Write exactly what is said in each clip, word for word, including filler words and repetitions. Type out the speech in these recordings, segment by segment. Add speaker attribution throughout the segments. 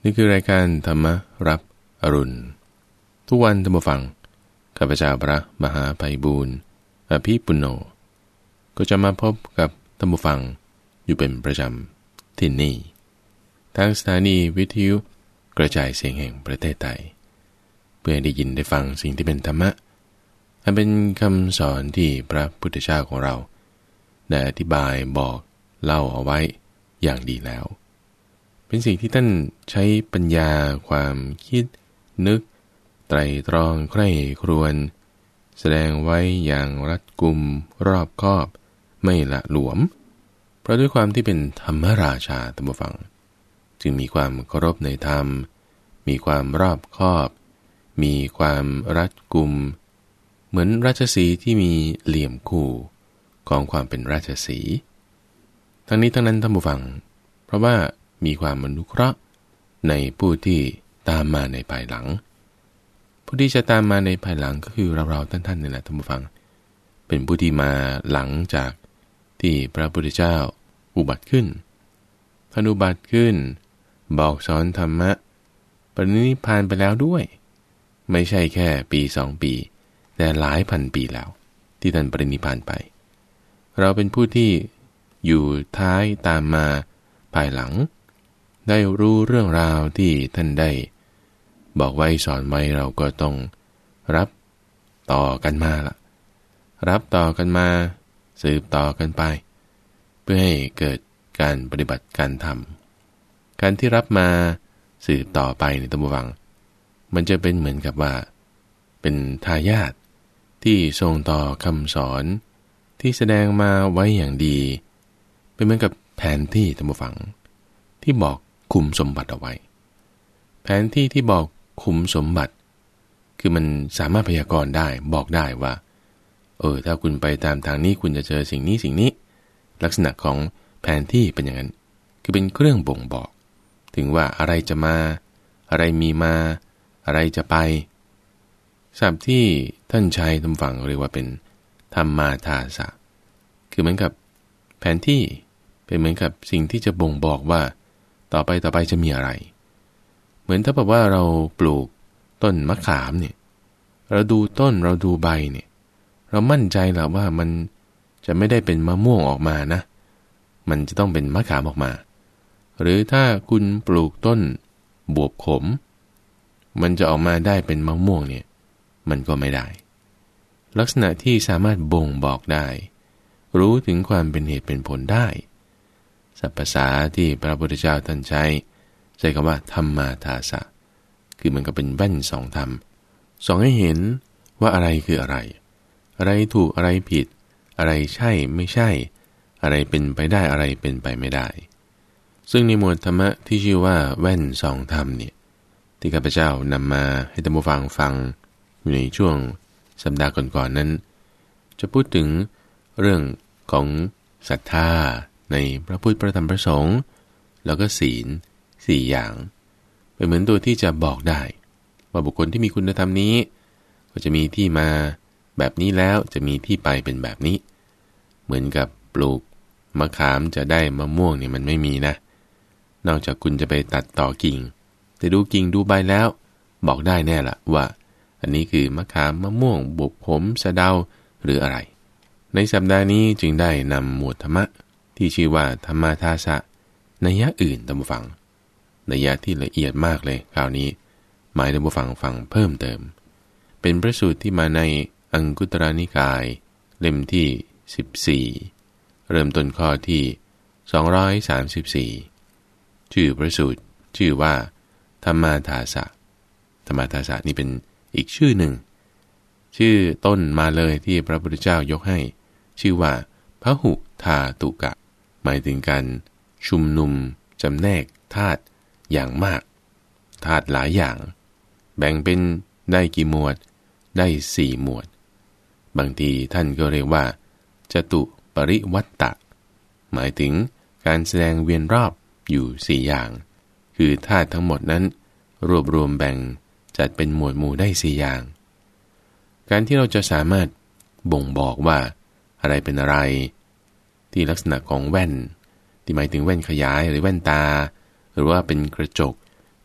Speaker 1: นี่คือรายการธรรมรับอรุณทุกวันธรรมฟังข้าพเจ้าพระมหาไพบูลย์อภิปุณโญก็จะมาพบกับธรรมฟังอยู่เป็นประจำที่นี่ทางสถานีวิทยุกระจายเสียงแห่งประเทศไทยเพื่อได้ยินได้ฟังสิ่งที่เป็นธรรมะอันเป็นคำสอนที่พระพุทธเจ้าของเราได้อธิบายบอกเล่าเอาไว้อย่างดีแล้วเป็นสิ่งที่ท่านใช้ปัญญาความคิดนึกไตร่ตรองใคร่ครวญแสดงไว้อย่างรัดกุมรอบคอบไม่ละหลวมเพราะด้วยความที่เป็นธรรมราชาธรรมฟังจึงมีความเคารพในธรรมมีความรอบคอบมีความรัดกุมเหมือนราชสีห์ที่มีเหลี่ยมคู่ของความเป็นราชสีห์ทั้งนี้ทั้งนั้นท่านผู้ฟังเพราะว่ามีความอนุเคราะห์ในผู้ที่ตามมาในภายหลังผู้ที่จะตามมาในภายหลังก็คือเราๆท่านๆนี่แหละท่านผู้ฟังเป็นผู้ที่มาหลังจากที่พระพุทธเจ้าอุบัติขึ้นท่านอุบัติขึ้นบอกสอนธรรมะปรินิพพานไปแล้วด้วยไม่ใช่แค่ปีสองปีแต่หลายพันปีแล้วที่ท่านปรินิพพานไปเราเป็นผู้ที่อยู่ท้ายตามมาภายหลังได้รู้เรื่องราวที่ท่านได้บอกไว้สอนไว้เราก็ต้องรับต่อกันมาล่ะรับต่อกันมาสืบต่อกันไปเพื่อให้เกิดการปฏิบัติการทำการที่รับมาสืบต่อไปในตำวังมันจะเป็นเหมือนกับว่าเป็นทายาทที่ทรงต่อคำสอนที่แสดงมาไว้อย่างดีเป็นเหมือนกับแผนที่ตำวังที่บอกคุมสมบัติเอาไว้แผนที่ที่บอกคุมสมบัติคือมันสามารถพยากรณ์ได้บอกได้ว่าเออถ้าคุณไปตามทางนี้คุณจะเจอสิ่งนี้สิ่งนี้ลักษณะของแผนที่เป็นอย่างนั้นคือเป็นเครื่องบ่งบอกถึงว่าอะไรจะมาอะไรมีมาอะไรจะไปศัพท์ที่ท่านใช้ทำฝั่งเรียกว่าเป็นธรรมาทาสะคือเหมือนกับแผนที่เป็นเหมือนกับสิ่งที่จะบ่งบอกว่าต่อไปต่อไปจะมีอะไรเหมือนถ้าแบบว่าเราปลูกต้นมะขามเนี่ยเราดูต้นเราดูใบเนี่ยเรามั่นใจแหละว่ามันจะไม่ได้เป็นมะม่วงออกมานะมันจะต้องเป็นมะขามออกมาหรือถ้าคุณปลูกต้นบวบขมมันจะออกมาได้เป็นมะม่วงเนี่ยมันก็ไม่ได้ลักษณะที่สามารถบ่งบอกได้รู้ถึงความเป็นเหตุเป็นผลได้ศัพท์ภาษาที่พระพุทธเจ้าท่านใช้ใช้คำว่าธรรมาทาสะคือมันก็เป็นแว่นสองธรรมสองให้เห็นว่าอะไรคืออะไรอะไรถูกอะไรผิดอะไรใช่ไม่ใช่อะไรเป็นไปได้อะไรเป็นไปไม่ได้ซึ่งในหมวดธรรมะที่ชื่อว่าแว่นสองธรรมเนี่ยที่ข้าพเจ้านำมาให้ท่านผู้ฟังฟังอยู่ในช่วงสัปดาห์ก่อนๆนั้นจะพูดถึงเรื่องของศรัทธาในพระพุทธพระธรรมพระสงฆ์แล้วก็ศีลสี่อย่างเป็นเหมือนตัวที่จะบอกได้ว่าบุคคลที่มีคุณธรรมนี้ก็จะมีที่มาแบบนี้แล้วจะมีที่ไปเป็นแบบนี้เหมือนกับปลูกมะขามจะได้มะม่วงเนี่ยมันไม่มีนะนอกจากคุณจะไปตัดต่อกิ่งแต่ดูกิ่งดูใบแล้วบอกได้แน่ละว่าอันนี้คือมะขามมะม่วงบุกผมสะเดาหรืออะไรในสัปดาห์นี้จึงได้นำหมวดธรรมะที่ชื่อว่าธรรมาทาสะนัยยะอื่นท่านผู้ฟังนัยยะที่ละเอียดมากเลยคราวนี้หมายท่านผู้ฟังฟังเพิ่มเติมเป็นพระสูตรที่มาในอังคุตรนิกายเล่มที่สิบสี่เริ่มต้นข้อที่สองร้อยสามสิบสี่ชื่อพระสูตรชื่อว่าธรรมาทาสะธรรมาทาสะนี่เป็นอีกชื่อหนึ่งชื่อต้นมาเลยที่พระพุทธเจ้ายกให้ชื่อว่าพหุธาตุกะหมายถึงการชุมนุมจำแนกธาตุอย่างมากธาตุหลายอย่างแบ่งเป็นได้กี่หมวดได้สี่หมวดบางทีท่านก็เรียกว่าจตุปริวัตตะหมายถึงการแสดงเวียนรอบอยู่สี่อย่างคือธาตุทั้งหมดนั้นรวบรวมแบ่งจัดเป็นหมวดหมู่ได้สี่อย่างการที่เราจะสามารถบ่งบอกว่าอะไรเป็นอะไรที่ลักษณะของแว่นที่หมายถึงแว่นขยายหรือแว่นตาหรือว่าเป็นกระจก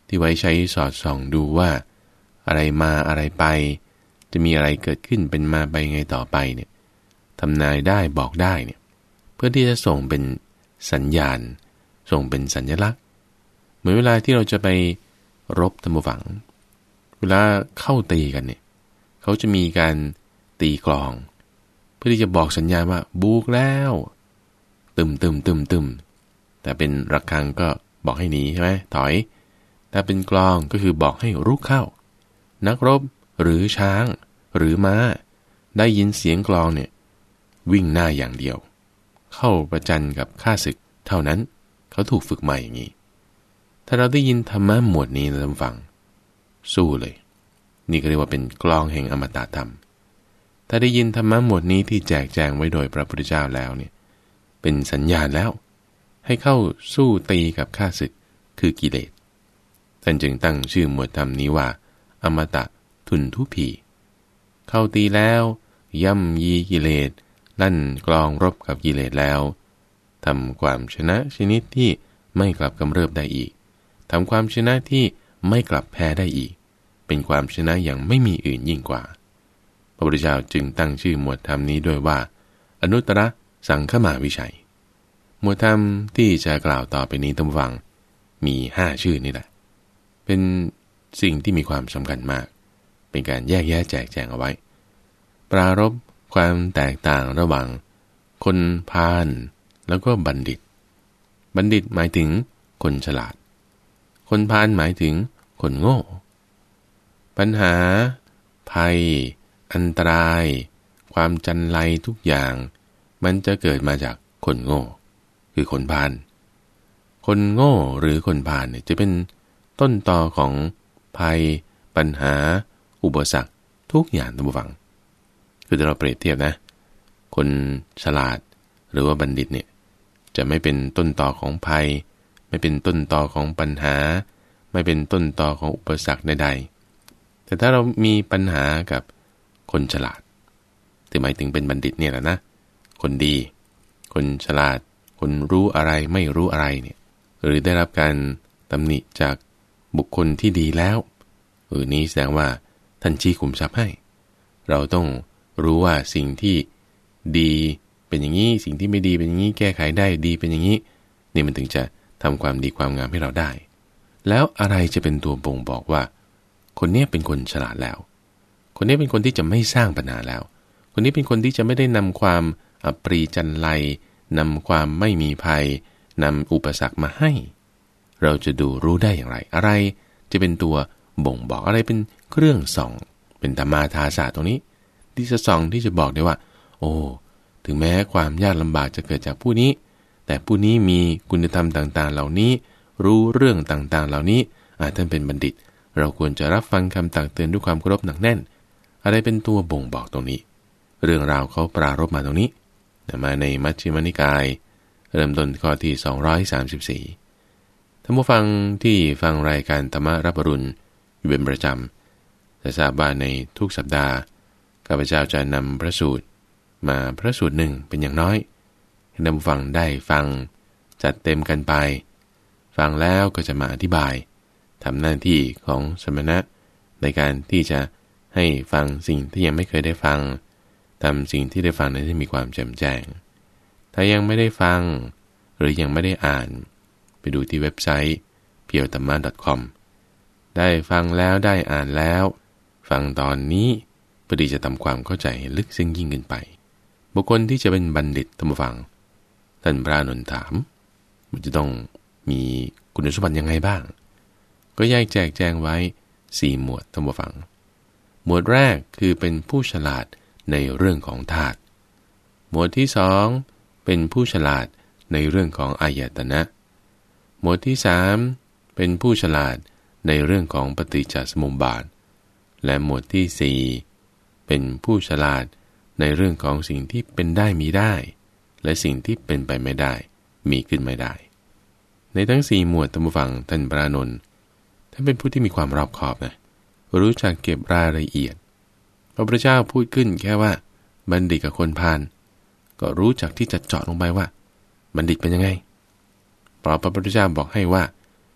Speaker 1: ที่ไว้ใช้สอดส่องดูว่าอะไรมาอะไรไปจะมีอะไรเกิดขึ้นเป็นมาไปไงต่อไปเนี่ยทำนายได้บอกได้เนี่ยเพื่อที่จะส่งเป็นสัญญาณส่งเป็นสัญลักษณ์เหมือนเวลาที่เราจะไปรบท่านผู้ฟังเวลาเข้าตีกันเนี่ยเขาจะมีการตีกลองเพื่อที่จะบอกสัญญาณว่าบุกแล้วตึมตึมตึมตึมแต่เป็นระฆังก็บอกให้หนีใช่ไหมถอยถ้าเป็นกลองก็คือบอกให้รุกเข้านักรบหรือช้างหรือม้าได้ยินเสียงกลองเนี่ยวิ่งหน้าอย่างเดียวเข้าประจันกับข้าศึกเท่านั้นเขาถูกฝึกมาอย่างนี้ถ้าเราได้ยินธรรมะหมวดนี้นะท่านฟังสู้เลยนี่ก็เรียกว่าเป็นกลองแห่งอมตะธรรมถ้าได้ยินธรรมะหมวดนี้ที่แจกแจงไว้โดยพระพุทธเจ้าแล้วเนี่ยเป็นสัญญาณแล้วให้เข้าสู้ตีกับข้าศึกคือกิเลสท่านจึงตั้งชื่อหมวดธรรมนี้ว่าอมตะทุนทุพีเข้าตีแล้วย่ำยีกิเลสลั่นกลองรบกับกิเลสแล้วทำความชนะชนิดที่ไม่กลับกำเริบได้อีกทำความชนะที่ไม่กลับแพ้ได้อีกเป็นความชนะอย่างไม่มีอื่นยิ่งกว่าพระพุทธเจ้าจึงตั้งชื่อหมวดธรรมนี้ด้วยว่าอนุตตรสังฆมาวิชัยหมวดธรรมที่จะกล่าวต่อไปนี้ท่านผู้ฟังมีห้าชื่อนี่แหละเป็นสิ่งที่มีความสำคัญมากเป็นการแยกแยะแจกแจงเอาไว้ปรารภความแตกต่างระหว่างคนพาลแล้วก็บัณฑิตบัณฑิตหมายถึงคนฉลาดคนพาลหมายถึงคนโง่ปัญหาภัยอันตรายความจันไรทุกอย่างมันจะเกิดมาจากคนโง่คือคนพาลคนโง่หรือคนพาลเนี่ยจะเป็นต้นตอของภัยปัญหาอุปสรรคทุกอย่างท่านผู้ฟังคือถ้าเราเปรียบเทียบนะคนฉลาดหรือว่าบัณฑิตเนี่ยจะไม่เป็นต้นตอของภัยไม่เป็นต้นตอของปัญหาไม่เป็นต้นตอของอุปสรรคใดๆแต่ถ้าเรามีปัญหากับคนฉลาดที่หมายถึงเป็นบัณฑิตเนี่ยแหละนะคนดีคนฉลาดคนรู้อะไรไม่รู้อะไรเนี่ยหรือได้รับการตำหนิจากบุคคลที่ดีแล้วเออนี้แสดงว่าท่านชี้ขุมทรัพย์ให้เราต้องรู้ว่าสิ่งที่ดีเป็นอย่างนี้สิ่งที่ไม่ดีเป็นอย่างนี้แก้ไขได้ดีเป็นอย่างนี้นี่มันถึงจะทำความดีความงามให้เราได้แล้วอะไรจะเป็นตัวบ่งบอกว่าคนนี้เป็นคนฉลาดแล้วคนนี้เป็นคนที่จะไม่สร้างปัญหาแล้วคนนี้เป็นคนที่จะไม่ได้นำความอัปรีจันไรนำความไม่มีภัยนำอุปสรรคมาให้เราจะดูรู้ได้อย่างไรอะไรจะเป็นตัวบ่งบอกอะไรเป็นเครื่องส่องเป็นธรรมาทาสะตรงนี้ที่จะส่องที่จะบอกได้ว่าโอ้ถึงแม้ความยากลำบากจะเกิดจากผู้นี้แต่ผู้นี้มีคุณธรรมต่างๆเหล่านี้รู้เรื่องต่างๆเหล่านี้อาจท่านเป็นบัณฑิตเราควรจะรับฟังคำตักเตือนด้วยความเคารพหนักแน่นอะไรเป็นตัวบ่งบอกตรงนี้เรื่องราวเขาปรารภมาตรงนี้มาในมัชฌิมนิกายเริ่มต้นข้อที่สองร้อยสามสิบสี่ท่านผู้ฟังที่ฟังรายการธรรมรับอรุณอยู่เป็นประจำจะทราบว่าในทุกสัปดาห์ข้าพเจ้าจะนำพระสูตรมาพระสูตรหนึ่งเป็นอย่างน้อยให้ท่านผู้ฟังได้ฟังจัดเต็มกันไปฟังแล้วก็จะมาอธิบายทำหน้าที่ของสมณะในการที่จะให้ฟังสิ่งที่ยังไม่เคยได้ฟังทำสิ่งที่ได้ฟังนั้นให้มีความแจ่มแจ้งถ้ายังไม่ได้ฟังหรือยังไม่ได้อ่านไปดูที่เว็บไซต์ เพียวธรรมะ ดอท คอม ได้ฟังแล้วได้อ่านแล้วฟังตอนนี้เพื่อที่จะทำความเข้าใจให้ลึกซึ้งยิ่งขึ้นไปบุคคลที่จะเป็นบัณฑิตท่านผู้ฟังท่านพระอานนท์ถามมันจะต้องมีคุณสมบัติยังไงบ้างก็แยกแจกแจงไว้สี่หมวดท่านผู้ฟังหมวดแรกคือเป็นผู้ฉลาดในเรื่องของธาตุหมวดที่สองเป็นผู้ฉลาดในเรื่องของอายตนะหมวดที่สามเป็นผู้ฉลาดในเรื่องของปฏิจจสมุปบาทและหมวดที่สี่เป็นผู้ฉลาดในเรื่องของสิ่งที่เป็นได้มีได้และสิ่งที่เป็นไปไม่ได้มีขึ้นไม่ได้ในทั้งสี่หมวดท่านผู้ฟังท่านพระอานนท์ท่านเป็นผู้ที่มีความรอบคอบนะรู้จักเก็บรายละเอียดพระพุทธเจ้าพูดขึ้นแค่ว่าบัณฑิตกับคนพาลก็รู้จักที่จะเจาะลงไปว่าบัณฑิตเป็นยังไงพอพระพุทธเจ้าบอกให้ว่า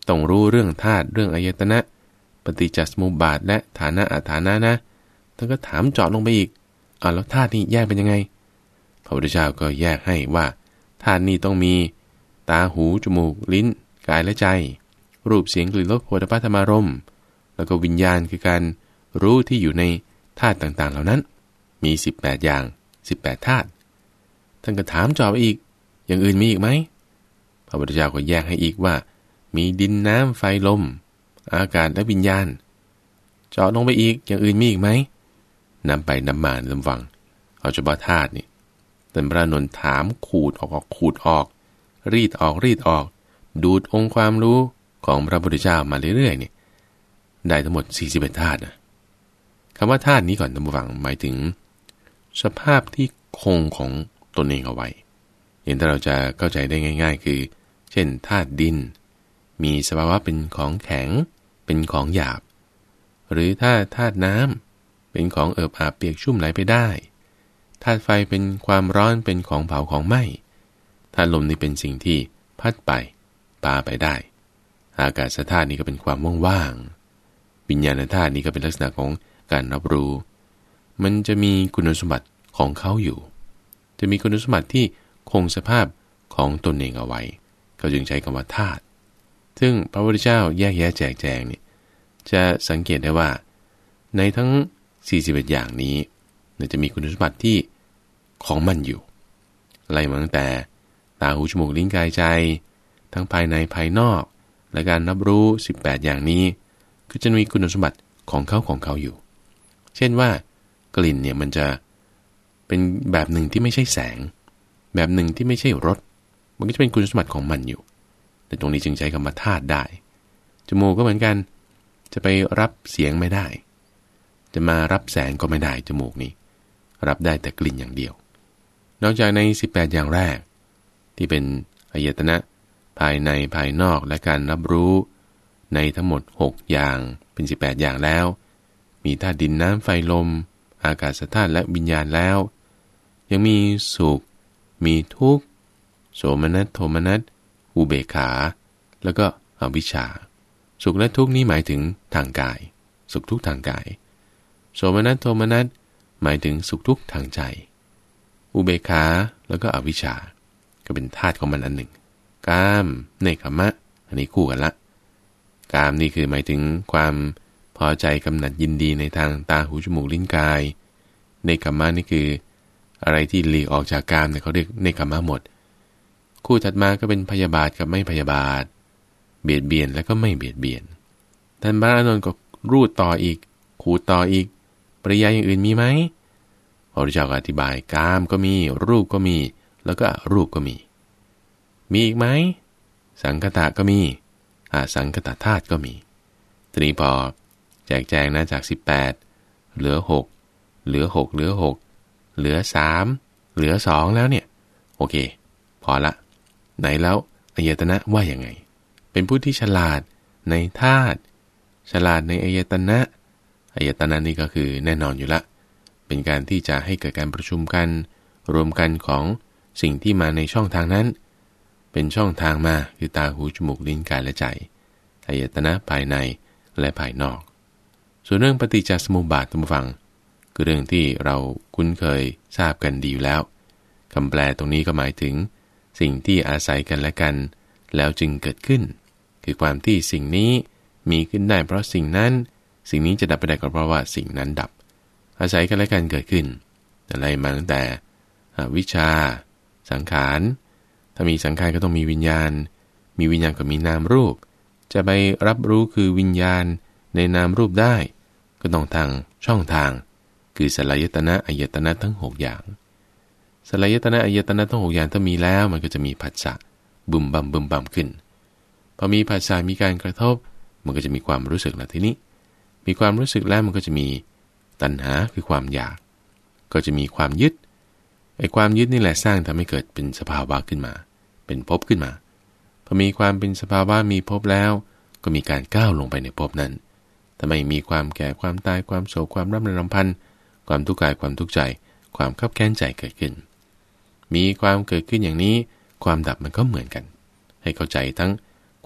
Speaker 1: ต้องรู้เรื่องธาตุเรื่องอายตนะปฏิจจสมุปบาทและฐานะอาฐานะนะท่านก็ถามเจาะลงไปอีกอ่ะแล้วธาตุนี้แยกเป็นยังไงพระพุทธเจ้าก็แยกให้ว่าธาตุนี้ต้องมีตาหูจมูกลิ้นกายและใจรูปเสียงกลิ่นรสโผฏฐัพพะธรรมารมณ์แล้วก็วิญญาณคือการรู้ที่อยู่ในธาตุต่างๆเหล่านั้นมีสิบแปดอย่างสิบแปดธาตุท่านก็ถามเจาะอีกอย่างอื่นมีอีกไหมพระพุทธเจ้าก็แยกให้อีกว่ามีดินน้ำไฟลมอากาศและวิญญาณเจาะลงไปอีกอย่างอื่นมีอีกไหมนำไปนำมาลำฟังเอาเฉพาะธาตุนี่ท่านพระอานนท์ถามขูดออกขูดออกรีดออกรีดออกดูดองค์ความรู้ของพระพุทธเจ้ามาเรื่อยๆนี่ได้ทั้งหมดสี่สิบเอ็ดธาตุนะคำว่าธาตุนี้ก่อนท่านผู้ฟังหมายถึงสภาพที่คงของตนเองเอาไว้อย่างที่เราจะเข้าใจได้ง่ายๆคือเช่นธาตุดินมีสภาวะเป็นของแข็งเป็นของหยาบหรือถ้าธาตุน้ำเป็นของเอิบอาบเปียกชุ่มไหลไปได้ธาตุไฟเป็นความร้อนเป็นของเผาของไหม้ธาตุลมนี่เป็นสิ่งที่พัดไปปาไปได้อากาศธาตุนี้ก็เป็นความว่างๆวิญญาณธาตุนี้ก็เป็นลักษณะของการรับรู้มันจะมีคุณสมบัติของเขาอยู่จะมีคุณสมบัติที่คงสภาพของตนเองเอาไว้เขาจึงใช้คำว่าธาตุซึ่งพระพุทธเจ้าแยกแยะแจกแจงนี่จะสังเกตได้ว่าในทั้งสี่สิบเอ็ดอย่างนี้จะมีคุณสมบัติที่ของมันอยู่ไล่มาตั้งแต่ตาหูจมูกลิ้นกายใจทั้งภายในภายนอกและการรับรู้สิบแปดอย่างนี้คือจะมีคุณสมบัติของเขาของเขาอยู่เช่นว่ากลิ่นเนี่ยมันจะเป็นแบบหนึ่งที่ไม่ใช่แสงแบบหนึ่งที่ไม่ใช่รสมันก็จะเป็นคุณสมบัติของมันอยู่แต่ตรงนี้จึงใช้คำว่าธาตุได้จมูกก็เหมือนกันจะไปรับเสียงไม่ได้จะมารับแสงก็ไม่ได้จมูกนี้รับได้แต่กลิ่นอย่างเดียวนอกจากในสิบแปดอย่างแรกที่เป็นอายตนะภายในภายนอกและการรับรู้ในทั้งหมดหกอย่างเป็นสิบแปดอย่างแล้วมีธาตุดินน้ำไฟลมอากาศธาตุและวิญญาณแล้วยังมีสุขมีทุกข์โสมนัสโทมนัสอุเบกขาแล้วก็อวิชชาสุขและทุกข์นี้หมายถึงทางกายสุขทุกข์ทางกายโสมนัสโทมนัสหมายถึงสุขทุกข์ทางใจอุเบกขาแล้วก็อวิชชาก็เป็นธาตุของมันอันหนึ่งกามเนกขัมมะอันนี้คู่กันละกามนี่คือหมายถึงความพอใจกำหนัดยินดีในทางตาหูจมูกลิ้นกายเนกขัมมะนี่คืออะไรที่หลีกออกจากกามเนี่ยเขาเรียกเนกขัมมะหมดคู่ถัดมาก็เป็นพยาบาทกับไม่พยาบาทเบียดเบียนแล้วก็ไม่เบียดเบียนท่านพระอานนท์ก็รูดต่ออีกขูดต่ออีกปริยายอย่างอื่นมีไหมพระพุทธเจ้าอธิบายกามก็มีรูปก็มีแล้วก็รูปก็มีมีอีกไหมสังคตะก็มีอสังคตะธาตุก็มีทีนี้พอแจกแจงนะจากสิบแปดเหลือหกเหลือหกเหลือหกเหลือสามเหลือสองแล้วเนี่ยโอเคพอละไหนแล้วอายตนะว่าอย่างไงเป็นผู้ที่ฉลาดในธาตุฉลาดในอายตนะอายตนะนี่ก็คือแน่นอนอยู่ละเป็นการที่จะให้เกิดการประชุมกันรวมกันของสิ่งที่มาในช่องทางนั้นเป็นช่องทางมาคือตาหูจมูกลิ้นกายและใจอายตนะภายในและภายนอกส่วนเรื่องปฏิจจสมุปบาทท่านผู้ฟังคือเรื่องที่เราคุ้นเคยทราบกันดีอยู่แล้วคำแปลตรงนี้ก็หมายถึงสิ่งที่อาศัยกันและกันแล้วจึงเกิดขึ้นคือความที่สิ่งนี้มีขึ้นได้เพราะสิ่งนั้นสิ่งนี้จะดับไปได้ก็เพราะว่าสิ่งนั้นดับอาศัยกันและกันเกิดขึ้นอะไรมาตั้งแต่วิชาสังขารถ้ามีสังขารก็ต้องมีวิญญาณมีวิญญาณก็มีนามรูปจะไปรับรู้คือวิญญาณในนามรูปได้ก็ต้องทางช่องทางคือสลายตนะอายตนะทั้งหกอย่างสลายตนะอายตนะทั้งหกอย่างถ้ามีแล้วมันก็จะมีผัสสะบึมบั่มบึมบั่มขึ้นพอมีผัสสะมีการกระทบมันก็จะมีความรู้สึกแล้วทีนี้มีความรู้สึกแล้วมันก็จะมีตัณหาคือความอยากก็จะมีความยึดไอ้ความยึดนี่แหละสร้างทำให้เกิดเป็นสภาวะขึ้นมาเป็นภพขึ้นมาพอมีความเป็นสภาวะมีภพแล้วก็มีการก้าวลงไปในภพนั้นทำไมมีความแก่ความตายความโศกความร่ำไรรำพันความทุกข์กายความทุกข์ใจความคับแค้นใจเกิดขึ้นมีความเกิดขึ้นอย่างนี้ความดับมันก็เหมือนกันให้เข้าใจทั้ง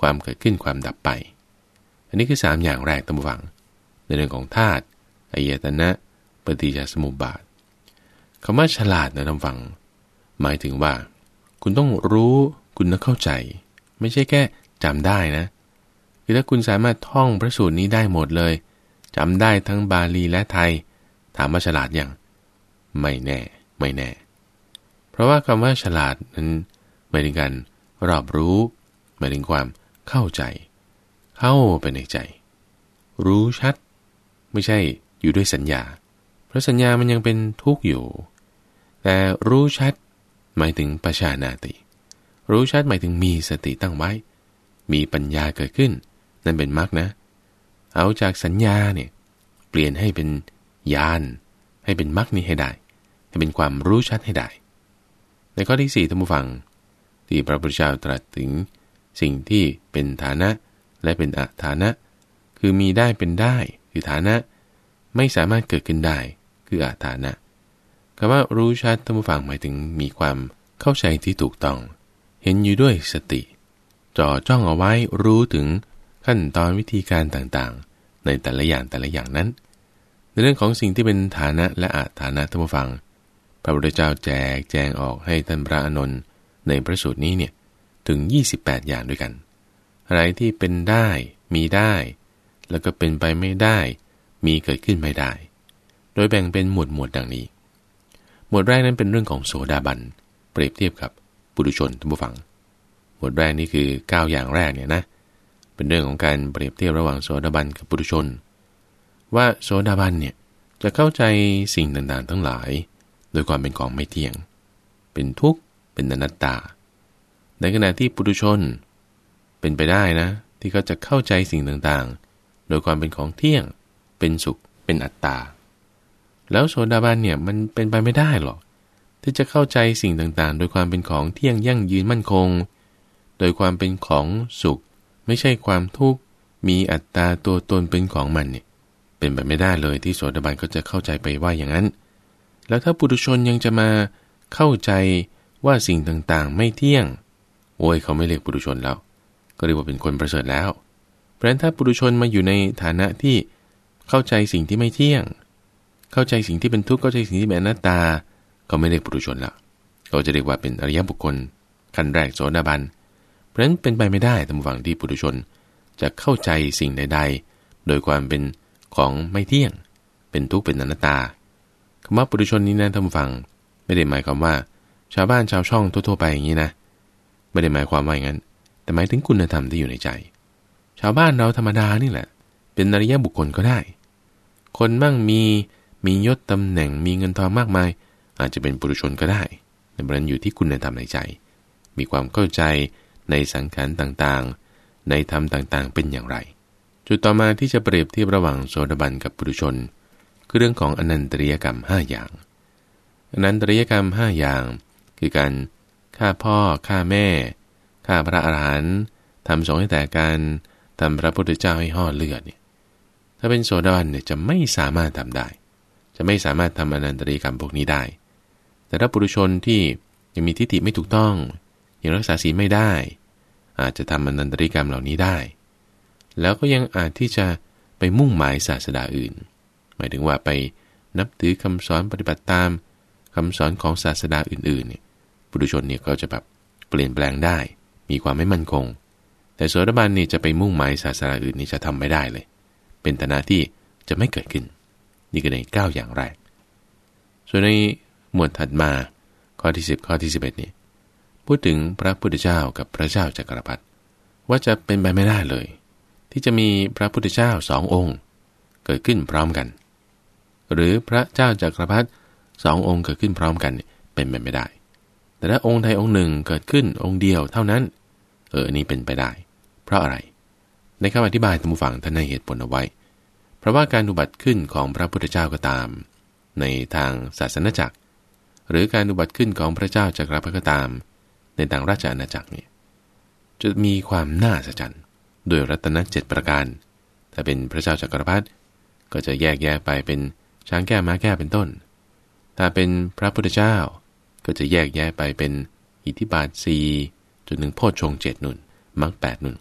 Speaker 1: ความเกิดขึ้นความดับไปอันนี้คือสามอย่างแรกตามฟังในเรื่องของธาตุอายตนะปฏิจจสมุปบาทคำว่าฉลาดนะตามฟังหมายถึงว่าคุณต้องรู้คุณต้องเข้าใจไม่ใช่แค่จำได้นะคือถ้าคุณสามารถท่องพระสูตรนี้ได้หมดเลยจำได้ทั้งบาลีและไทยถามว่าฉลาดยังไม่แน่ไม่แน่เพราะว่าคำว่าฉลาดนั้นหมายถึงการรอบรู้หมายถึงความเข้าใจเข้าไปในใจรู้ชัดไม่ใช่อยู่ด้วยสัญญาเพราะสัญญามันยังเป็นทุกข์อยู่แต่รู้ชัดหมายถึงปัจจานาติรู้ชัดหมายถึงมีสติตั้งไว้มีปัญญาเกิดขึ้นนั่นเป็นมรรคนะเอาจากสัญญาเนี่ยเปลี่ยนให้เป็นญาณให้เป็นมรรคนี้ให้ได้ให้เป็นความรู้ชัดให้ได้ในข้อที่สี่ท่านผู้ฟังที่พระพุทธเจ้าตรัสถึงสิ่งที่เป็นฐานะและเป็นอฐานะคือมีได้เป็นได้คือฐานะไม่สามารถเกิดขึ้นได้คืออฐานะคำว่ารู้ชัดท่านผู้ฟังหมายถึงมีความเข้าใจที่ถูกต้องเห็นอยู่ด้วยสติจ่อจ้องเอาไว้รู้ถึงขั้นตอนวิธีการต่างๆในแต่ละอย่างแต่ละอย่างนั้นในเรื่องของสิ่งที่เป็นฐานะและอฐานะท่านผู้ฟังพระพุทธเจ้าแจกแจงออกให้ท่านพระอานนท์ในพระสูตรนี้เนี่ยถึงยี่สิบแปดอย่างด้วยกันอะไรที่เป็นได้มีได้แล้วก็เป็นไปไม่ได้มีเกิดขึ้นไม่ได้โดยแบ่งเป็นหมวดหมวดดังนี้หมวดแรกนั้นเป็นเรื่องของโสดาบันเปรียบเทียบกับปุถุชนท่านผู้ฟังหมวดแรกนี่คือเก้าอย่างแรกเนี่ยนะเป็นเรื่องของการเปรียบเทียบระหว่างโสดาบันกับปุถุชนว่าโสดาบันเนี่ยจะเข้าใจสิ่งต่างๆทั้งหลายโดยความเป็นของไม่เที่ยงเป็นทุกข์เป็นอนัตตาในขณะที่ปุถุชนเป็นไปได้นะที่เขาจะเข้าใจสิ่งต่างๆโดยความเป็นของเที่ยงเป็นสุขเป็นอัตตาแล้วโสดาบันเนี่ยมันเป็นไปไม่ได้หรอกที่จะเข้าใจสิ่งต่างๆโดยความเป็นของเที่ยงยั่งยืนมั่นคงโดยความเป็นของสุขไม่ใช่ความทุกข์มีอัตตาตัวตนเป็นของมันเนี่ยเป็นไปไม่ได้เลยที่โสดาบันก็จะเข้าใจไปว่าอย่างนั้นแล้วถ้าปุถุชนยังจะมาเข้าใจว่าสิ่งต่างๆไม่เที่ยงโอ้ยเขาไม่เรียกปุถุชนแล้วก็เรียกว่าเป็นคนประเสริฐแล้วเพราะฉะนั้นถ้าปุถุชนมาอยู่ในฐานะที่เข้าใจสิ่งที่ไม่เที่ยงเข้าใจสิ่งที่เป็นทุกข์เข้าใจสิ่งที่เป็นอนัตตาก็ไม่เรียกปุถุชนแล้วก็จะเรียกว่าเป็นอริยบุคคลขั้นแรกโสดาบันเพราะฉะนั้นเป็นไปไม่ได้ตามฝั่งที่ปุถุชนจะเข้าใจสิ่งใดๆโดยความเป็นของไม่เที่ยงเป็นทุกข์เป็นอนัตตาคำว่าปุถุชนนี้นะท่านผู้ฟังไม่ได้หมายความว่าชาวบ้านชาวช่องทั่วๆไปอย่างนี้นะไม่ได้หมายความว่าอย่างนั้นแต่หมายถึงคุณธรรมที่อยู่ในใจชาวบ้านเราธรรมดานี่แหละเป็นอริยบุคคลก็ได้คนมั่งมีมียศตำแหน่งมีเงินทองมากมายอาจจะเป็นปุถุชนก็ได้แต่มันอยู่ที่คุณธรรมในใจมีความเข้าใจในสังขารต่างๆในธรรมต่างๆเป็นอย่างไรจุดต่อมาที่จะเปรียบเทียบระหว่างโสดาบันกับปุถุชนคือเรื่องของอนันตริยกรรมห้าอย่างอนันตริยกรรมห้าอย่างคือการฆ่าพ่อฆ่าแม่ฆ่าพระอรหันต์ทำสงฆ์ให้แตกกันทำพระพุทธเจ้าให้ห่อเลือดเนี่ยถ้าเป็นโสดาบันเนี่ยจะไม่สามารถทำได้จะไม่สามารถทำอนันตริยกรรมพวกนี้ได้แต่ถ้าปุถุชนที่ยังมีทิฏฐิไม่ถูกต้องยังรักษาศีลไม่ได้อาจจะทำอนันตริยกรรมเหล่านี้ได้แล้วก็ยังอาจที่จะไปมุ่งหมายศาสดาอื่นหมายถึงว่าไปนับถือคำสอนปฏิบัติตามคำสอนของศาสดาอื่นๆเนี่ยปุถุชนเนี่ยก็จะแบบเปลี่ยนแปลงได้มีความไม่มั่นคงแต่โสดาบันนี่จะไปมุ่งหมายศาสนาอื่นนี่จะทำไม่ได้เลยเป็นฐานะที่จะไม่เกิดขึ้นนี่ก็ในเก้าอย่างแรกส่วนในหมวดถัดมาข้อที่สิบข้อที่สิบเอ็ดนี่พูดถึงพระพุทธเจ้ากับพระเจ้าจักรพรรดิว่าจะเป็นไปไม่ได้เลยที่จะมีพระพุทธเจ้าสององค์เกิดขึ้นพร้อมกันหรือพระเจ้าจักรพรรดิสององค์เกิดขึ้นพร้อมกันเป็นไปไม่ได้แต่ถ้าองค์ใดองค์หนึ่งเกิดขึ้นองค์เดียวเท่านั้นเอออันนี้เป็นไปได้เพราะอะไรในคำอธิบายท่านผู้ฟังท่านให้เหตุผลเอาไว้เพราะว่าการอุบัติขึ้นของพระพุทธเจ้าก็ตามในทางศาสนจักรหรือการอุบัติขึ้นของพระเจ้าจักรพรรดิก็ตามในทางราชอาณาจักรเนี่ยจะมีความน่าอัศจรรย์โดยรัตนเจ็ดประการถ้าเป็นพระเจ้าจักรพรรดิก็จะแยกแยะไปเป็นช้างแก้วม้าแก้วเป็นต้นถ้าเป็นพระพุทธเจ้าก็จะแยกแยะไปเป็นอิทธิบาทสี่จนถึงโพชฌงค์เจ็ดนุ่นมรรคแปดนุ่น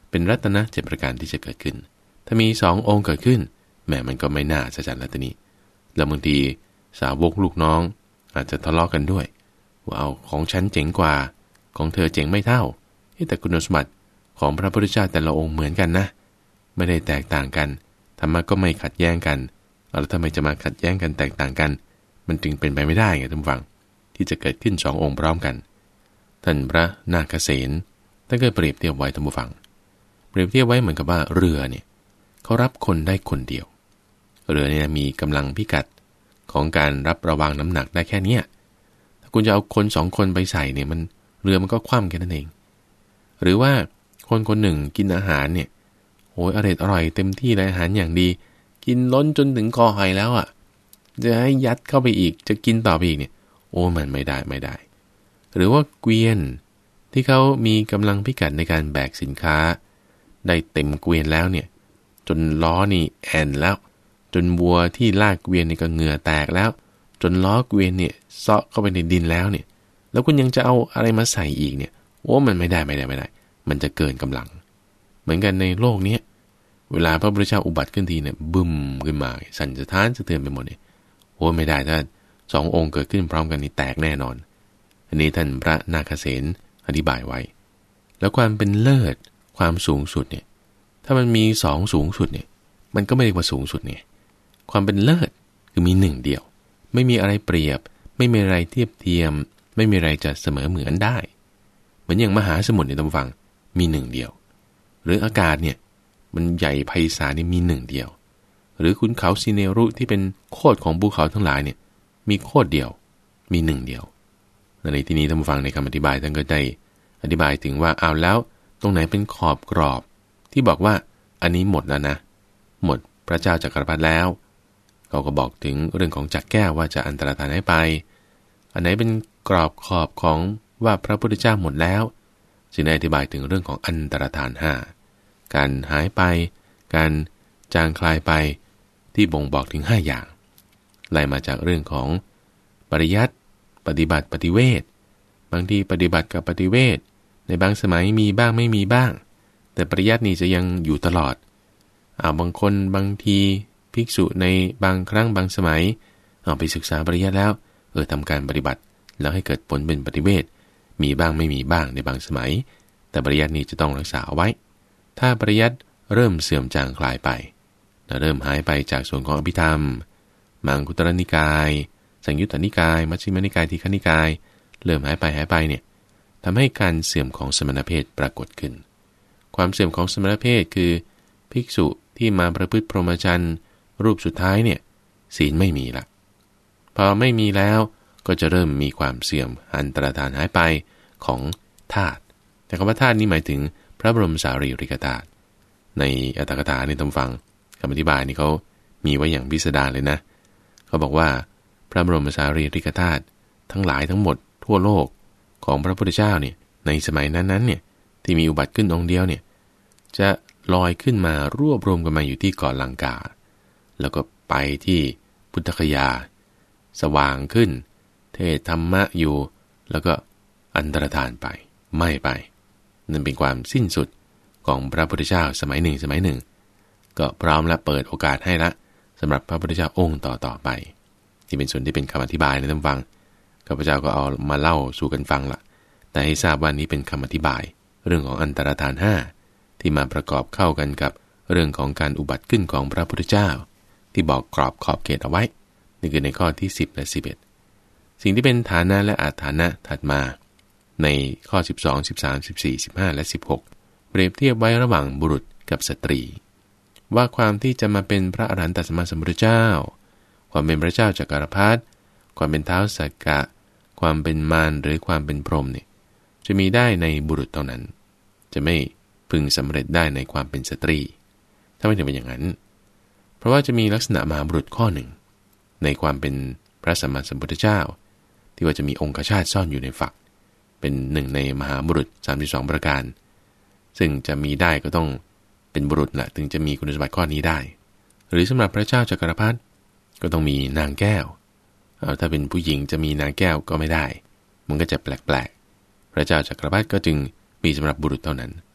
Speaker 1: เป็นรัตนะเจ็ดประการที่จะเกิดขึ้นถ้ามีสององค์เกิดขึ้นแม้มันก็ไม่น่าจะจัดแล้วทีนี้แล้วบางทีสาวกลูกน้องอาจจะทะเลาะกันด้วยว่าเอาของฉันเจ๋งกว่าของเธอเจ๋งไม่เท่าแต่คุณสมบัติของพระพุทธเจ้าแต่ละองค์เหมือนกันนะไม่ได้แตกต่างกันธรรมะก็ไม่ขัดแย้งกันแล้วทำไมจะมาขัดแย้งกันแตกต่างกันมันจึงเป็นไปไม่ได้ไงท่านฟังที่จะเกิดขึ้นสององค์พร้อมกันท่านพระนาคเสนท่านก็เปรียบเทียบไว้ท่านผู้ฟังเปรียบเทียบไว้เหมือนกับว่าเรือเนี่ยเขารับคนได้คนเดียวเรือเนี่ยมีกำลังพิกัดของการรับระวางน้ำหนักได้แค่นี้ถ้าคุณจะเอาคนสองคนไปใส่เนี่ยมันเรือมันก็คว่ำแค่นั้นเองหรือว่าคนคนหนึ่งกินอาหารเนี่ยโอ้ยอร่อยอร่อยเต็มที่เลยอาหารอย่างดีกินล้นจนถึงคอหอยแล้วอ่ะจะให้ยัดเข้าไปอีกจะกินต่อไปอีกเนี่ยโอ้มันไม่ได้ไม่ได้หรือว่าเกวียนที่เขามีกำลังพิกัดในการแบกสินค้าได้เต็มเกวียนแล้วเนี่ยจนล้อนี่แอนแล้วจนวัวที่ลากเกวียนนี่ก็เหงื่อแตกแล้วจนล้อเกวียนเนี่ยเซาะเข้าไปในดินแล้วเนี่ยแล้วคุณยังจะเอาอะไรมาใส่อีกเนี่ยโอ้มันไม่ได้ไม่ได้ไม่ได้มันจะเกินกำลังเหมือนกันในโลกนี้เวลาพระพุทธเจ้าอุบัติขึ้นทีเนี่ยบึ้มขึ้นมาสั่นสะท้านสะเทือนไปหมดเนี่ยโอ้ไม่ได้ถ้าสององค์เกิดขึ้นพร้อมกันนี่แตกแน่นอนอันนี้ท่านพระนาคเสนอธิบายไว้แล้วความเป็นเลิศความสูงสุดเนี่ยถ้ามันมีสองสูงสุดเนี่ยมันก็ไม่ได้ว่าสูงสุดเนี่ยความเป็นเลิศคือมีหนึ่งเดียวไม่มีอะไรเปรียบไม่มีอะไรเทียบเทียมไม่มีอะไรจะเสมอเหมือนได้เหมือนอย่างมหาสมุทรในตำฟังมีหนึ่งเดียวหรืออากาศเนี่ยมันใหญ่ไพศาลนี่มีหนึ่งเดียวหรือขุนเขาซีเนรุที่เป็นโคตรของภูเขาทั้งหลายเนี่ยมีโคตรเดียวมีหนึ่งเดียวในที่นี้ท่านผู้ฟังในคำอธิบายท่านก็ได้อธิบายถึงว่าเอาแล้วตรงไหนเป็นขอบกรอบที่บอกว่าอันนี้หมดแล้วนะหมดพระเจ้าจักรพรรดิแล้วเขาก็บอกถึงเรื่องของจักรแก้วว่าจะอันตรธานให้ไปอันไหนเป็นกรอบขอบของว่าพระพุทธเจ้าหมดแล้วจึงได้อธิบายถึงเรื่องของอันตรธานห้าการหายไปการจางคลายไปที่บ่งบอกถึงห้าอย่างไล่มาจากเรื่องของปริยัติปฏิบัติปฏิเวทบางทีปฏิบัติกับปฏิเวทในบางสมัยมีบ้างไม่มีบ้างแต่ปริยัตินี่จะยังอยู่ตลอดอ่าบางคนบางทีภิกษุในบางครั้งบางสมัยเอาไปศึกษาปริยัติแล้วเออทำการปฏิบัติแล้วให้เกิดผลเป็นปฏิเวทมีบ้างไม่มีบ้างในบางสมัยแต่ปริยัตินี้จะต้องรักษาเอาไว้ถ้าปริยัติเริ่มเสื่อมจางคลายไปเริ่มหายไปจากส่วนของอภิธรรมมังคุตรนิกายสังยุตตนิกายมัชฌิมนิกายทีฆนิกายเริ่มหายไปหายไปเนี่ยทำให้การเสื่อมของสมณเพศปรากฏขึ้นความเสื่อมของสมณเพศคือภิกษุที่มาประพฤติพรหมจรรย์รูปสุดท้ายเนี่ยศีลไม่มีละพอไม่มีแล้วก็จะเริ่มมีความเสื่อมอันตรธานหายไปของธาตุแต่คำว่าธาตุนี้หมายถึงพระบรมสารีริกธาตุในอัตถกถาในตำฟังคำอธิบายนี่เขามีไว้อย่างพิสดารเลยนะเขาบอกว่าพระบรมสารีริกธาตุทั้งหลายทั้งหมดทั่วโลกของพระพุทธเจ้าเนี่ยในสมัยนั้นๆเนี่ยที่มีอุบัติขึ้นองค์เดียวเนี่ยจะลอยขึ้นมารวบรวมกันมาอยู่ที่เกาะลังกาแล้วก็ไปที่พุทธคยาสว่างขึ้นเทศธรรมะอยู่แล้วก็อันตรธานไปไม่ไปนั่นเป็นความสิ้นสุดของพระพุทธเจ้าสมัยหนึ่งสมัยหนึ่งก็พร้อมและเปิดโอกาสให้ละสำหรับพระพุทธเจ้าองค์ต่อๆไปที่เป็นส่วนที่เป็นคำอธิบายนะท่านฟังข้าพเจ้าก็เอามาเล่าสู่กันฟังละแต่ให้ทราบว่านี้เป็นคำอธิบายเรื่องของอันตรธานห้าที่มาประกอบเข้ากันกับเรื่องของการอุบัติขึ้นของพระพุทธเจ้าที่บอกกรอบขอบเขตเอาไว้นี่คือในข้อที่สิบและสิบเอ็ดสิ่งที่เป็นฐานะและอาฐานะถัดมาในข้อสิบสอง สิบสาม สิบสี่ สิบห้าและสิบหกเปรียบเทียบไว้ระหว่างบุรุษกับสตรีว่าความที่จะมาเป็นพระอรหันตสัมมาสัมพุทธเจ้าความเป็นพระเจ้าจักรพรรดิความเป็นท้าวสักกะความเป็นมารหรือความเป็นพรหมเนี่ยจะมีได้ในบุรุษเท่านั้นจะไม่พึงสำเร็จได้ในความเป็นสตรีถ้าไม่ถึงเป็นอย่างนั้นเพราะว่าจะมีลักษณะมหาบุรุษข้อหนึ่งในความเป็นพระสัมมาสัมพุทธเจ้าที่ว่าจะมีองคชาติซ่อนอยู่ในฝักเป็นหนึ่งในมหาบุรุษสามสิบสองประการซึ่งจะมีได้ก็ต้องเป็นบุรุษแหละถึงจะมีคุณสมบัติข้อนี้ได้หรือสำหรับพระเจ้าจักรพรรดิก็ต้องมีนางแก้วเอาถ้าเป็นผู้หญิงจะมีนางแก้วก็ไม่ได้มันก็จะแปลกๆพระเจ้าจักรพรรดิก็จึงมีสำหรับบุรุษเท่านั้น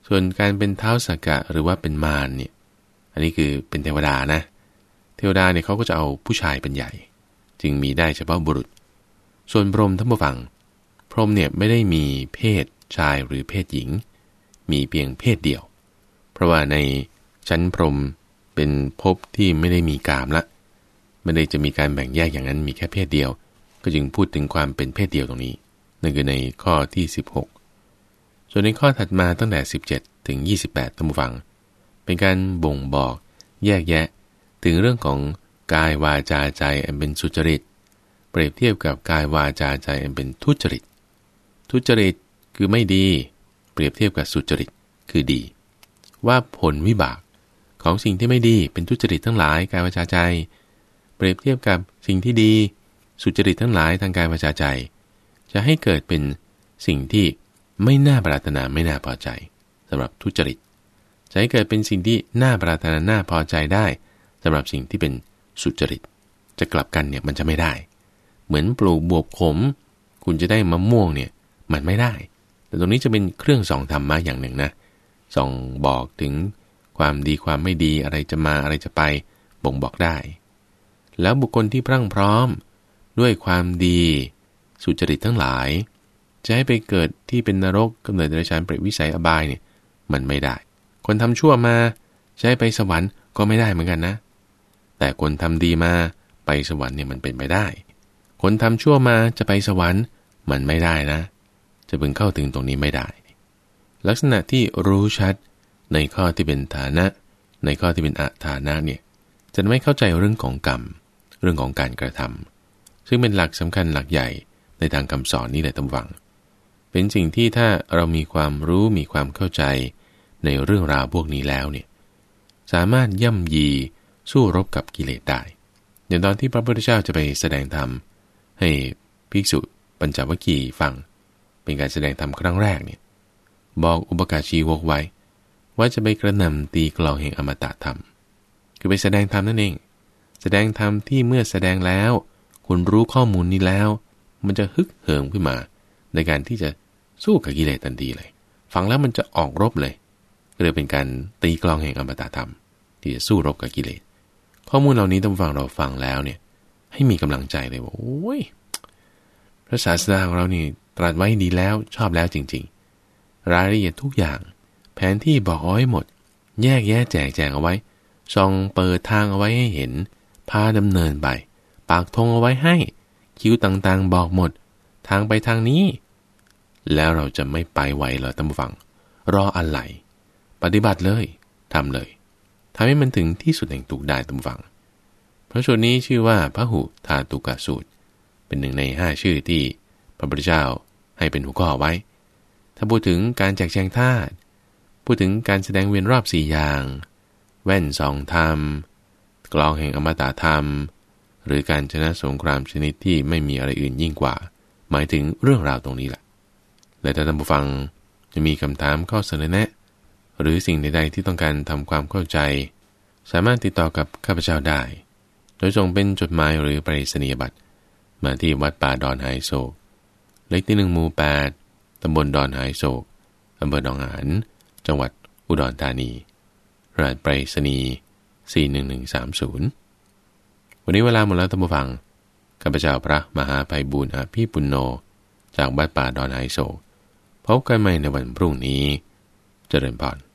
Speaker 1: ส่วนการเป็นท้าวสักกะหรือว่าเป็นมารเนี่ยอันนี้คือเป็นเทวดานะเทวดาเนี่ยเขาก็จะเอาผู้ชายเป็นใหญ่จึงมีได้เฉพาะบุรุษส่วนพรหมทั้งหมดฝั่งพรหมเนี่ยไม่ได้มีเพศชายหรือเพศหญิงมีเพียงเพศเดียวเพราะว่าในชั้นพรหมเป็นภพที่ไม่ได้มีกามละไม่ได้จะมีการแบ่งแยกอย่างนั้นมีแค่เพศเดียวก็จึงพูดถึงความเป็นเพศเดียวตรงนี้นั่นคือในข้อที่สิบหกส่วนในข้อถัดมาตั้งแต่สิบเจ็ดถึงยี่สิบแปดท่านผู้ฟังเป็นการบ่งบอกแยกแยะถึงเรื่องของกายวาจาใจอันเป็นสุจริตเปรียบเทียบกับกายวาจาใจอันเป็นทุจริตทุจริตคือไม่ดีเปรียบเทียบกับสุจริตคือดีว่าผลวิบากของสิ่งที่ไม่ดีเป็นทุจริตทั้งหลายกายวาจาใจเปรียบเทียบกับสิ่งที่ดีสุจริตทั้งหลายทางกายวาจาใจจะให้เกิดเป็นสิ่งที่ไม่น่าปรารถนาไม่น่าพอใจสำหรับทุจริตจะให้เกิดเป็นสิ่งที่น่าปรารถนาน่าพอใจได้สำหรับสิ่งที่เป็นสุจริตจะกลับกันเนี่ยมันจะไม่ได้เหมือนปลูกบวบขมคุณจะได้มะม่วงเนี่ยมันไม่ได้แต่ตรงนี้จะเป็นเครื่องส่องธรรมะอย่างหนึ่งนะส่องบอกถึงความดีความไม่ดีอะไรจะมาอะไรจะไปบ่งบอกได้แล้วบุคคลที่พรั่งพร้อมด้วยความดีสุจริตทั้งหลายจะให้ไปเกิดที่เป็นนรกกำเนิดเดรัจฉานเปรตวิสัยอบายเนี่ยมันไม่ได้คนทำชั่วมาจะให้ไปสวรรค์ก็ไม่ได้เหมือนกันนะแต่คนทำดีมาไปสวรรค์เนี่ยมันเป็นไปได้คนทำชั่วมาจะไปสวรรค์มันไม่ได้นะจะพึงเข้าถึงตรงนี้ไม่ได้ลักษณะที่รู้ชัดในข้อที่เป็นฐานะในข้อที่เป็นอฐานะเนี่ยจะไม่เข้าใจเรื่องของกรรมเรื่องของการกระทำซึ่งเป็นหลักสำคัญหลักใหญ่ในทางคำสอนนี้แหละตำวังเป็นสิ่งที่ถ้าเรามีความรู้มีความเข้าใจในเรื่องราวพวกนี้แล้วเนี่ยสามารถย่ำยีสู้รบกับกิเลสได้อย่างตอนที่พระพุทธเจ้าจะไปแสดงธรรมให้ภิกษุปัญจวัคคีย์ฟังเป็นการแสดงธรรมครั้งแรกเนี่ยบอกอุปการชีวกไว้ว่าจะไปกระหน่ำตีกลองแห่งอมตะธรรมคือไปแสดงธรรมนั่นเองแสดงธรรมที่เมื่อแสดงแล้วคุณรู้ข้อมูลนี้แล้วมันจะฮึกเหิมขึ้นมาในการที่จะสู้กับกิเลสทันทีเลยฟังแล้วมันจะออกรบเลยก็เลยเป็นการตีกลองแห่งอมตะธรรมที่จะสู้รบกับกิเลสข้อมูลเหล่านี้ต้องฟังเราฟังแล้วเนี่ยให้มีกำลังใจเลยว่าโอ้ยพระศาสดาของเรานี่ตรัสไว้ดีแล้วชอบแล้วจริงๆรายละเอียดทุกอย่างแผนที่บอกเอาไว้หมดแยกแยะแจกแจงเอาไว้ส่องเปิดทางเอาไว้ให้เห็นพาดำเนินไปปากธงเอาไว้ให้คิ้วต่างๆบอกหมดทางไปทางนี้แล้วเราจะไม่ไปไหวเหรอท่านผู้ฟังรออะไรปฏิบัติเลยทำเลยทำให้มันถึงที่สุดแห่งทุกข์ได้ท่านผู้ฟังพระสูตรนี้ชื่อว่าพหุธาตุกสูตรเป็นหนึ่งในห้าชื่อที่พระพุทธเจ้าให้เป็นหัวข้อไว้ถ้าพูดถึงการแจกแจงธาตุพูดถึงการแสดงเวียนรอบสี่อย่างแว่นสองธรรมกลองแห่งอมตะธรรมหรือการชนะสงครามชนิดที่ไม่มีอะไรอื่นยิ่งกว่าหมายถึงเรื่องราวตรงนี้แหละและถ้าท่านผู้ฟังจะมีคำถามข้อเสนอแนะหรือสิ่งใดๆที่ต้องการทำความเข้าใจสามารถติดต่อกับข้าพเจ้าได้โดยส่งเป็นจดหมายหรือไปรษณียบัตรมาที่วัดป่าดอนหายโศกเลขที่หนึ่งหมู่แปดตำบลดอนหายโศกอำเภอหนองหานจังหวัดอุดรธานีรหัสไปรษณีย์สี่หนึ่งหนึ่งสามศูนย์วันนี้เวลาหมดแล้วท่านผู้ฟังข้าพเจ้าพระมหาไพบูลย์อภิปุณโญจากวัดป่าดอนหายโศกพบกันใหม่ในวันพรุ่งนี้เจริญพร